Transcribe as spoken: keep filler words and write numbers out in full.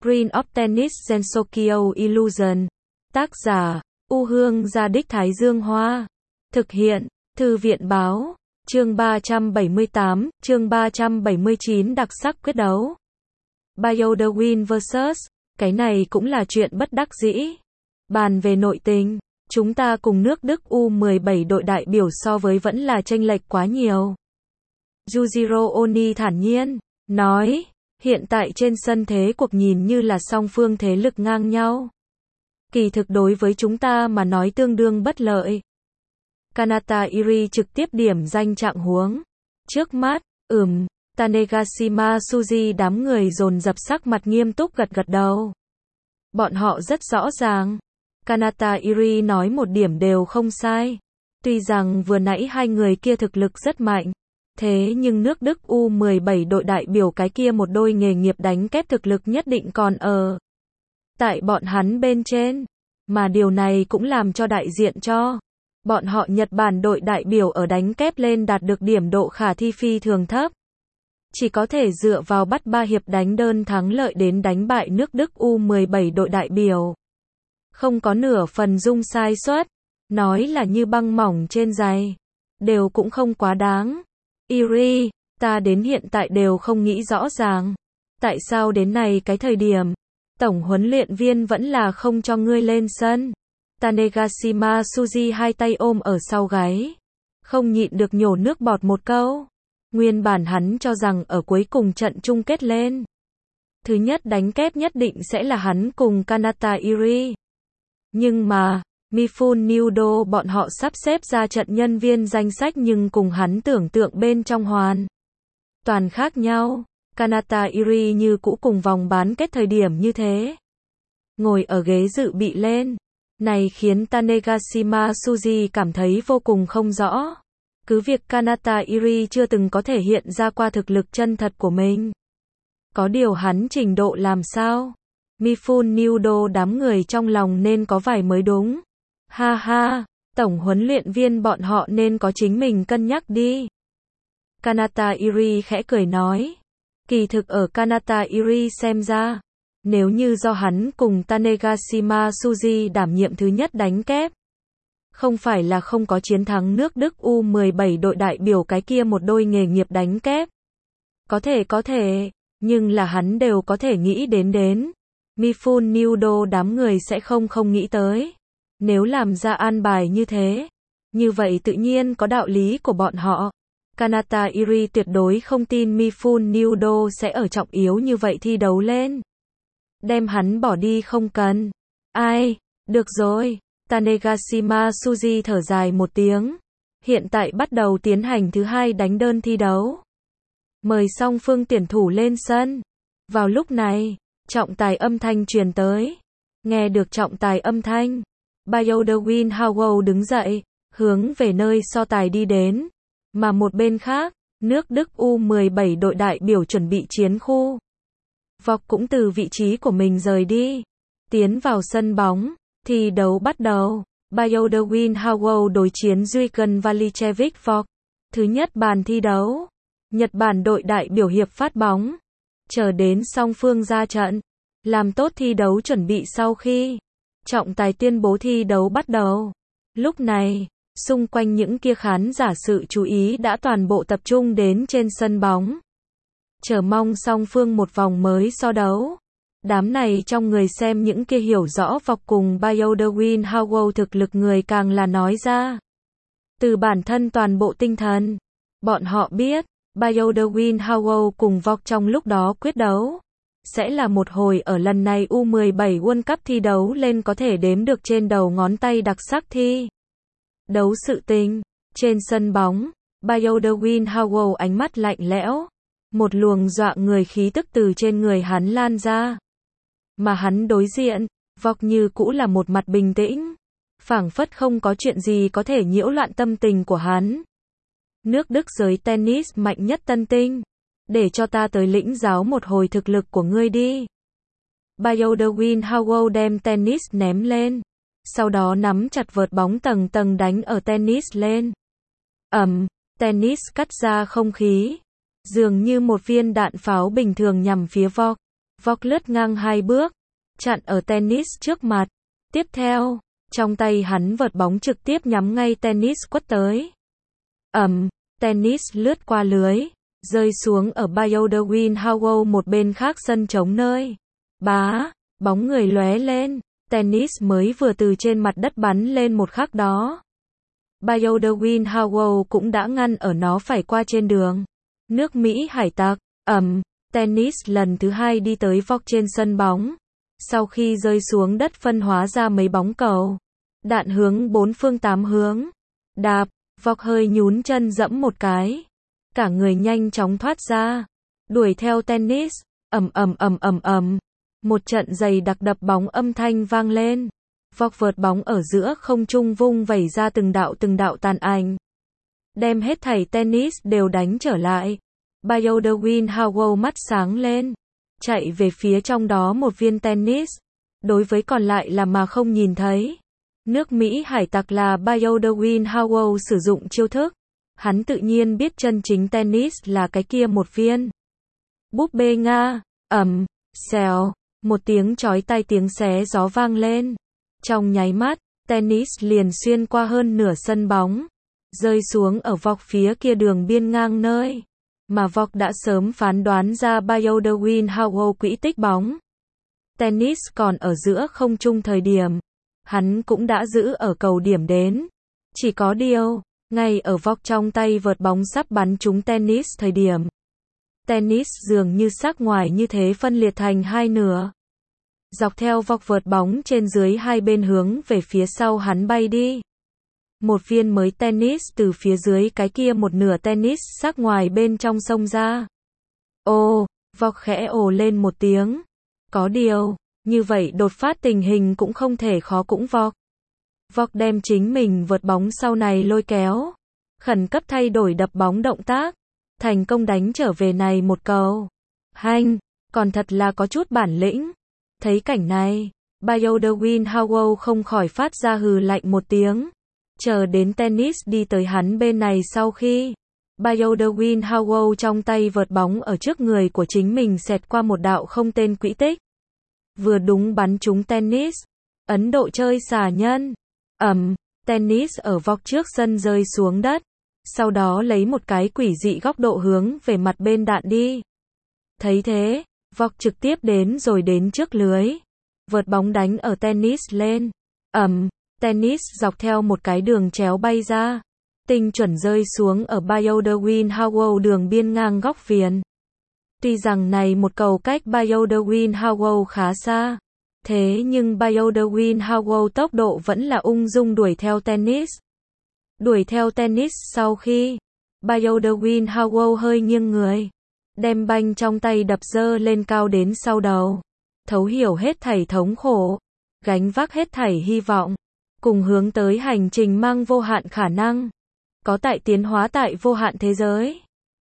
Green of Tennis Gensokyo Illusion. Tác giả, U Hương Gia Đích Thái Dương Hoa. Thực hiện, Thư viện Báo. Chương ba trăm bảy mươi tám, chương ba trăm bảy mươi chín đặc sắc quyết đấu. Bayodowin versus. Cái này cũng là chuyện bất đắc dĩ. Bàn về nội tình, chúng ta cùng nước Đức U mười bảy đội đại biểu so với vẫn là chênh lệch quá nhiều. Yujiro Oni thản nhiên, nói, hiện tại trên sân thế cuộc nhìn như là song phương thế lực ngang nhau. Kỳ thực đối với chúng ta mà nói tương đương bất lợi. Kanata Iri trực tiếp điểm danh trạng huống. Trước mắt, ừm, Tanegashima Suji đám người dồn dập sắc mặt nghiêm túc gật gật đầu. Bọn họ rất rõ ràng. Kanata Iri nói một điểm đều không sai. Tuy rằng vừa nãy hai người kia thực lực rất mạnh. Thế nhưng nước Đức U mười bảy đội đại biểu cái kia một đôi nghề nghiệp đánh kép thực lực nhất định còn ở tại bọn hắn bên trên. Mà điều này cũng làm cho đại diện cho bọn họ Nhật Bản đội đại biểu ở đánh kép lên đạt được điểm độ khả thi phi thường thấp. Chỉ có thể dựa vào bắt ba hiệp đánh đơn thắng lợi đến đánh bại nước Đức U mười bảy đội đại biểu. Không có nửa phần dung sai suất. Nói là như băng mỏng trên giày. Đều cũng không quá đáng. Iri, ta đến hiện tại đều không nghĩ rõ ràng. Tại sao đến này cái thời điểm, tổng huấn luyện viên vẫn là không cho ngươi lên sân. Tanegashima Suji hai tay ôm ở sau gáy. Không nhịn được nhổ nước bọt một câu. Nguyên bản hắn cho rằng ở cuối cùng trận chung kết lên. Thứ nhất đánh kép nhất định sẽ là hắn cùng Kanata Iri. Nhưng mà, Mifune Nudo bọn họ sắp xếp ra trận nhân viên danh sách nhưng cùng hắn tưởng tượng bên trong hoàn toàn khác nhau. Kanata Iri như cũ cùng vòng bán kết thời điểm như thế. Ngồi ở ghế dự bị lên. Này khiến Tanegashima Suji cảm thấy vô cùng không rõ. Cứ việc Kanata Iri chưa từng có thể hiện ra qua thực lực chân thật của mình. Có điều hắn trình độ làm sao? Mifune Nudo đám người trong lòng nên có vài mới đúng. Ha ha, tổng huấn luyện viên bọn họ nên có chính mình cân nhắc đi. Kanata Iri khẽ cười nói. Kỳ thực ở Kanata Iri xem ra, nếu như do hắn cùng Tanegashima Suji đảm nhiệm thứ nhất đánh kép, không phải là không có chiến thắng nước Đức U mười bảy đội đại biểu cái kia một đôi nghề nghiệp đánh kép. Có thể có thể, nhưng là hắn đều có thể nghĩ đến đến. Mifune Nudo đám người sẽ không không nghĩ tới. Nếu làm ra an bài như thế, như vậy tự nhiên có đạo lý của bọn họ. Kanata Iri tuyệt đối không tin Mifune Nudo sẽ ở trọng yếu như vậy thi đấu lên. Đem hắn bỏ đi không cần. Ai, được rồi. Tanegashima Suji thở dài một tiếng. Hiện tại bắt đầu tiến hành thứ hai đánh đơn thi đấu. Mời song phương tuyển thủ lên sân. Vào lúc này, trọng tài âm thanh truyền tới. Nghe được trọng tài âm thanh, Bayodowin Howell đứng dậy, hướng về nơi so tài đi đến. Mà một bên khác, nước Đức U mười bảy đội đại biểu chuẩn bị chiến khu. Vọc cũng từ vị trí của mình rời đi. Tiến vào sân bóng. Thi đấu bắt đầu. Bayodowin Howell đối chiến Duigan Valichevich Vok. Thứ nhất bàn thi đấu. Nhật Bản đội đại biểu hiệp phát bóng. Chờ đến song phương ra trận. Làm tốt thi đấu chuẩn bị sau khi trọng tài tuyên bố thi đấu bắt đầu. Lúc này, xung quanh những kia khán giả sự chú ý đã toàn bộ tập trung đến trên sân bóng. Chờ mong song phương một vòng mới so đấu. Đám này trong người xem những kia hiểu rõ Vọc cùng Bayodowin Howell thực lực người càng là nói ra. Từ bản thân toàn bộ tinh thần, bọn họ biết, Bayodowin Howell cùng Vọc trong lúc đó quyết đấu. Sẽ là một hồi ở lần này U mười bảy World Cup thi đấu lên có thể đếm được trên đầu ngón tay đặc sắc thi đấu sự tình. Trên sân bóng, Bayodowin Howell ánh mắt lạnh lẽo. Một luồng dọa người khí tức từ trên người hắn lan ra. Mà hắn đối diện, Vọc như cũ là một mặt bình tĩnh. Phảng phất không có chuyện gì có thể nhiễu loạn tâm tình của hắn. Nước Đức giới tennis mạnh nhất tân tinh. Để cho ta tới lĩnh giáo một hồi thực lực của ngươi đi. Bayodowin Howell đem tennis ném lên. Sau đó nắm chặt vợt bóng tầng tầng đánh ở tennis lên. Ầm, tennis cắt ra không khí. Dường như một viên đạn pháo bình thường nhằm phía Vok. Vok lướt ngang hai bước, chặn ở tennis trước mặt. Tiếp theo, trong tay hắn vợt bóng trực tiếp nhắm ngay tennis quất tới. Ầm, tennis lướt qua lưới, rơi xuống ở Bio de Win một bên khác sân trống nơi. Bá, bóng người lóe lên, tennis mới vừa từ trên mặt đất bắn lên một khắc đó. Bio de Win cũng đã ngăn ở nó phải qua trên đường. Nước Mỹ hải tặc, ầm, tennis lần thứ hai đi tới Vok trên sân bóng. Sau khi rơi xuống đất phân hóa ra mấy bóng cầu. Đạn hướng bốn phương tám hướng. Đạp, Vok hơi nhún chân dẫm một cái. Cả người nhanh chóng thoát ra. Đuổi theo tennis, ầm ầm ầm ầm ầm. Một trận giày đặc đập bóng âm thanh vang lên. Vok vợt bóng ở giữa không trung vung vẩy ra từng đạo từng đạo tàn ảnh. Đem hết thảy tennis đều đánh trở lại. Bio de Win mắt sáng lên. Chạy về phía trong đó một viên tennis. Đối với còn lại là mà không nhìn thấy. Nước Mỹ hải tặc là Bio de Win sử dụng chiêu thức. Hắn tự nhiên biết chân chính tennis là cái kia một viên. Búp bê Nga, ầm, xèo, một tiếng chói tai tiếng xé gió vang lên. Trong nháy mắt, tennis liền xuyên qua hơn nửa sân bóng, rơi xuống ở Vok phía kia đường biên ngang nơi. Mà Vok đã sớm phán đoán ra Bio de Win quỹ tích bóng. Tennis còn ở giữa không trung thời điểm. Hắn cũng đã giữ ở cầu điểm đến. Chỉ có điều, ngay ở Vok trong tay vợt bóng sắp bắn trúng tennis thời điểm. Tennis dường như sắc ngoài như thế phân liệt thành hai nửa. Dọc theo Vok vợt bóng trên dưới hai bên hướng về phía sau hắn bay đi. Một viên mới tennis từ phía dưới cái kia một nửa tennis sắc ngoài bên trong sông ra. Ô, Vok khẽ ồ lên một tiếng. Có điều, như vậy đột phát tình hình cũng không thể khó cũng Vok. Vok đem chính mình vợt bóng sau này lôi kéo. Khẩn cấp thay đổi đập bóng động tác. Thành công đánh trở về này một cầu. Hanh, còn thật là có chút bản lĩnh. Thấy cảnh này, Bio de Win không khỏi phát ra hừ lạnh một tiếng. Chờ đến tennis đi tới hắn bên này sau khi. Bio de Win trong tay vợt bóng ở trước người của chính mình xẹt qua một đạo không tên quỹ tích. Vừa đúng bắn trúng tennis. Ấn Độ chơi xà nhân. Ầm, tennis ở Vok trước sân rơi xuống đất. Sau đó lấy một cái quỷ dị góc độ hướng về mặt bên đạn đi. Thấy thế, Vok trực tiếp đến rồi đến trước lưới. Vợt bóng đánh ở tennis lên. Ầm, tennis dọc theo một cái đường chéo bay ra. Tinh chuẩn rơi xuống ở Bio de Win đường biên ngang góc viền. Tuy rằng này một cầu cách Bio de Win khá xa. Thế nhưng Bio de Win tốc độ vẫn là ung dung đuổi theo tennis. Đuổi theo tennis sau khi Bio de Win hơi nghiêng người. Đem banh trong tay đập dơ lên cao đến sau đầu. Thấu hiểu hết thảy thống khổ. Gánh vác hết thảy hy vọng. Cùng hướng tới hành trình mang vô hạn khả năng. Có tại tiến hóa tại vô hạn thế giới.